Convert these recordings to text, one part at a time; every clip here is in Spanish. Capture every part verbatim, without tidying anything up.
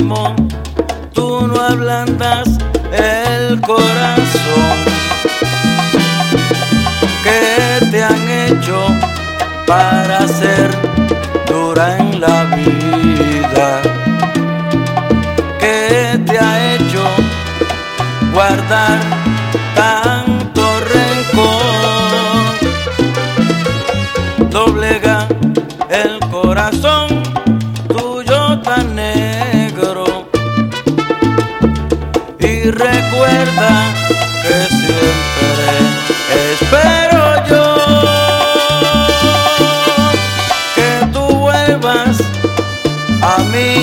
extremo, tú no ablandas el corazón. ¿Qué te han hecho para ser dura en la vida? ¿Qué te ha hecho guardar tanto rencor? Doblega el corazón tuyo tan negro y recuerda que siempre espero yo que tú vuelvas a mí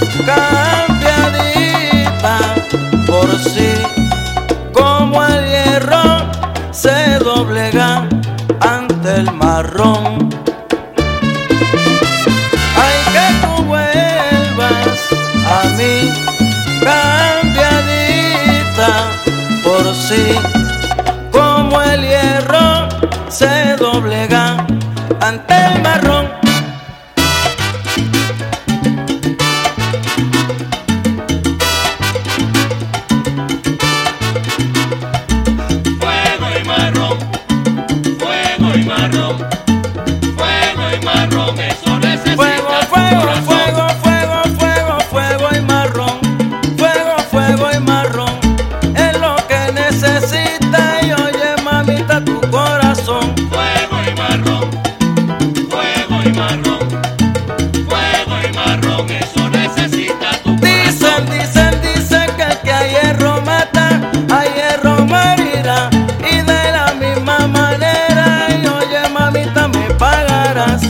cambiadita, por si como el hierro se doblega ante el marrón. Ay, que tú vuelvas a mí cambiadita, por si como el hierro se doblega ante el marrón. Fuego y marrón, fuego y marrón, fuego y marrón, eso necesita Fuego, tu fuego, corazón. fuego, fuego, fuego, fuego y marrón. Fuego, fuego y marrón es lo que necesita. Y oye, mamita, tu corazón. Fuego y marrón, fuego y marrón, fuego y marrón, eso necesita tu Dicen, corazón. dicen, dicen que el que a hierro mata, a hierro morirá. Y de la misma manera, y oye, mamita, me pagarás.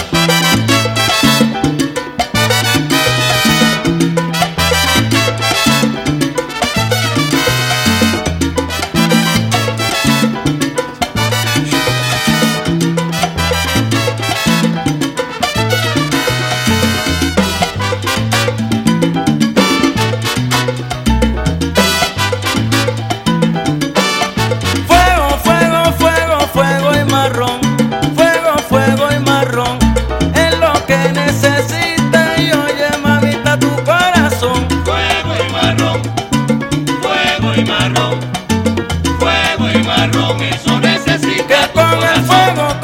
Fuego, fuego, fuego, fuego y marrón. Fuego, fuego y marrón es lo que necesita. Y oye, mamita, tu corazón. Fuego y marrón, fuego y marrón, fuego y marrón, eso necesita Que tu con el corazón. fuego,